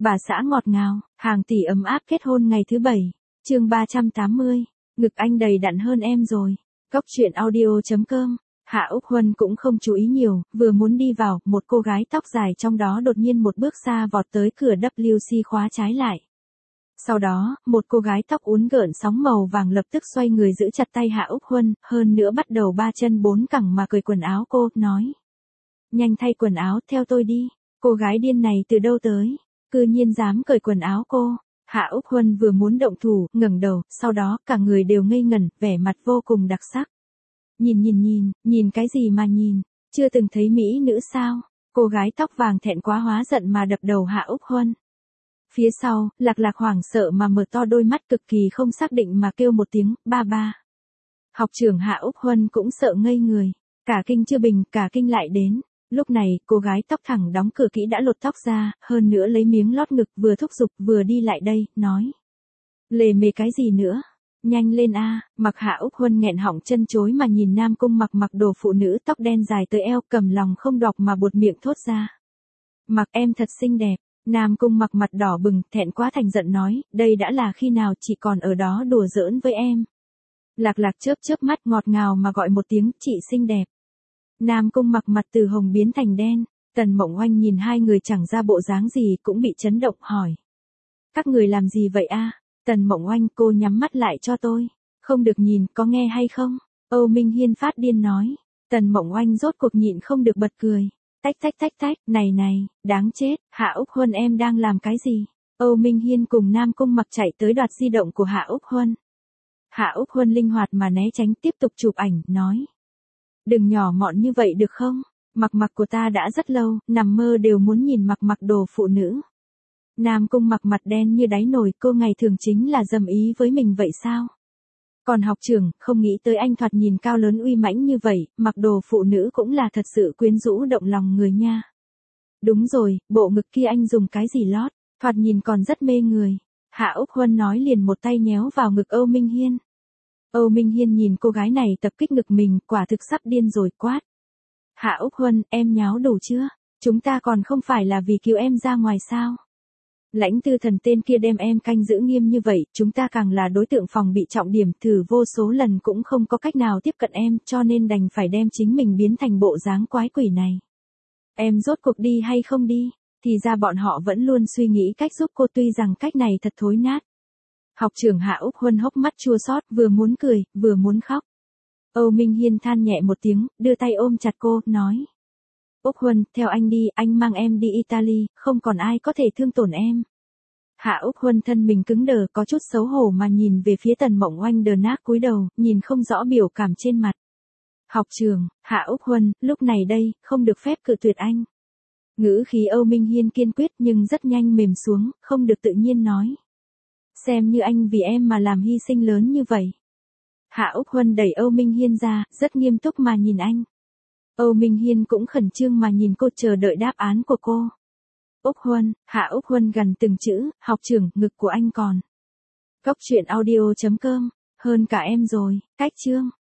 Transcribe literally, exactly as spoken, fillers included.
Bà xã ngọt ngào, hàng tỷ ấm áp kết hôn ngày thứ bảy. Chương ba trăm tám mươi. Ngực anh đầy đặn hơn em rồi. Cốc truyện audio chấm com. Hạ Úc Huân cũng không chú ý nhiều, vừa muốn đi vào, một cô gái tóc dài trong đó đột nhiên một bước xa vọt tới cửa vê kép xê khóa trái lại. Sau đó, một cô gái tóc uốn gợn sóng màu vàng lập tức xoay người giữ chặt tay Hạ Úc Huân, hơn nữa bắt đầu ba chân bốn cẳng mà cởi quần áo cô, nói. Nhanh thay quần áo, theo tôi đi. Cô gái điên này từ đâu tới? Cư nhiên dám cởi quần áo cô. Hạ Úc Huân vừa muốn động thủ, ngẩng đầu, sau đó cả người đều ngây ngẩn, vẻ mặt vô cùng đặc sắc. Nhìn nhìn nhìn, nhìn cái gì mà nhìn, chưa từng thấy mỹ nữ sao? Cô gái tóc vàng thẹn quá hóa giận mà đập đầu Hạ Úc Huân. Phía sau, Lạc Lạc hoảng sợ mà mở to đôi mắt cực kỳ không xác định mà kêu một tiếng, ba ba. Học trưởng Hạ Úc Huân cũng sợ ngây người, cả kinh chưa bình, cả kinh lại đến. Lúc này, cô gái tóc thẳng đóng cửa kỹ đã lột tóc ra, hơn nữa lấy miếng lót ngực vừa thúc giục vừa đi lại đây, nói. Lề mề cái gì nữa? Nhanh lên a. Mặc Hạ Úc Huân nghẹn họng chân chối mà nhìn Nam Cung Mặc mặc đồ phụ nữ tóc đen dài tới eo cầm lòng không đọc mà buột miệng thốt ra. Mặc em thật xinh đẹp. Nam Cung Mặc mặt đỏ bừng, thẹn quá thành giận nói, đây đã là khi nào chị còn ở đó đùa giỡn với em. Lạc Lạc chớp chớp mắt ngọt ngào mà gọi một tiếng, chị xinh đẹp. Nam Cung Mặc mặt từ hồng biến thành đen, Tần Mộng Oanh nhìn hai người chẳng ra bộ dáng gì cũng bị chấn động hỏi. Các người làm gì vậy a? Tần Mộng Oanh, cô nhắm mắt lại cho tôi. Không được nhìn, có nghe hay không? Âu Minh Hiên phát điên nói. Tần Mộng Oanh rốt cuộc nhịn không được bật cười. Tách tách tách tách, này này, đáng chết, Hạ Úc Huân em đang làm cái gì? Âu Minh Hiên cùng Nam Cung Mặc chạy tới đoạt di động của Hạ Úc Huân. Hạ Úc Huân linh hoạt mà né tránh tiếp tục chụp ảnh, nói. Đừng nhỏ mọn như vậy được không? Mặc mặc của ta đã rất lâu, nằm mơ đều muốn nhìn mặc mặc đồ phụ nữ. Nam Cung Mặc mặt đen như đáy nồi, cô ngày thường chính là dầm ý với mình vậy sao? Còn học trưởng, không nghĩ tới anh thoạt nhìn cao lớn uy mãnh như vậy, mặc đồ phụ nữ cũng là thật sự quyến rũ động lòng người nha. Đúng rồi, bộ ngực kia anh dùng cái gì lót, thoạt nhìn còn rất mê người. Hạ Úc Huân nói liền một tay nhéo vào ngực Âu Minh Hiên. Âu Minh Hiên nhìn cô gái này tập kích ngực mình, quả thực sắp điên rồi, quát. Hạ Úc Huân, em nháo đủ chưa? Chúng ta còn không phải là vì cứu em ra ngoài sao? Lãnh Tư Thần tên kia đem em canh giữ nghiêm như vậy, chúng ta càng là đối tượng phòng bị trọng điểm, thử vô số lần cũng không có cách nào tiếp cận em, cho nên đành phải đem chính mình biến thành bộ dáng quái quỷ này. Em rốt cuộc đi hay không đi? Thì ra bọn họ vẫn luôn suy nghĩ cách giúp cô, tuy rằng cách này thật thối nát. Học trưởng Hạ Úc Huân hốc mắt chua xót, vừa muốn cười, vừa muốn khóc. Âu Minh Hiên than nhẹ một tiếng, đưa tay ôm chặt cô, nói. Úc Huân, theo anh đi, anh mang em đi Italy, không còn ai có thể thương tổn em. Hạ Úc Huân thân mình cứng đờ, có chút xấu hổ mà nhìn về phía Tần Mộng Oanh đờ nát cúi đầu, nhìn không rõ biểu cảm trên mặt. Học trường, Hạ Úc Huân, lúc này đây, không được phép cự tuyệt anh. Ngữ khí Âu Minh Hiên kiên quyết nhưng rất nhanh mềm xuống, không được tự nhiên nói. Xem như anh vì em mà làm hy sinh lớn như vậy. Hạ Úc Huân đẩy Âu Minh Hiên ra, rất nghiêm túc mà nhìn anh. Âu Minh Hiên cũng khẩn trương mà nhìn cô, chờ đợi đáp án của cô. Úc Huân, Hạ Úc Huân gần từng chữ, học trưởng, ngực của anh còn. Cốc truyện audio chấm com, hơn cả em rồi, cách chương.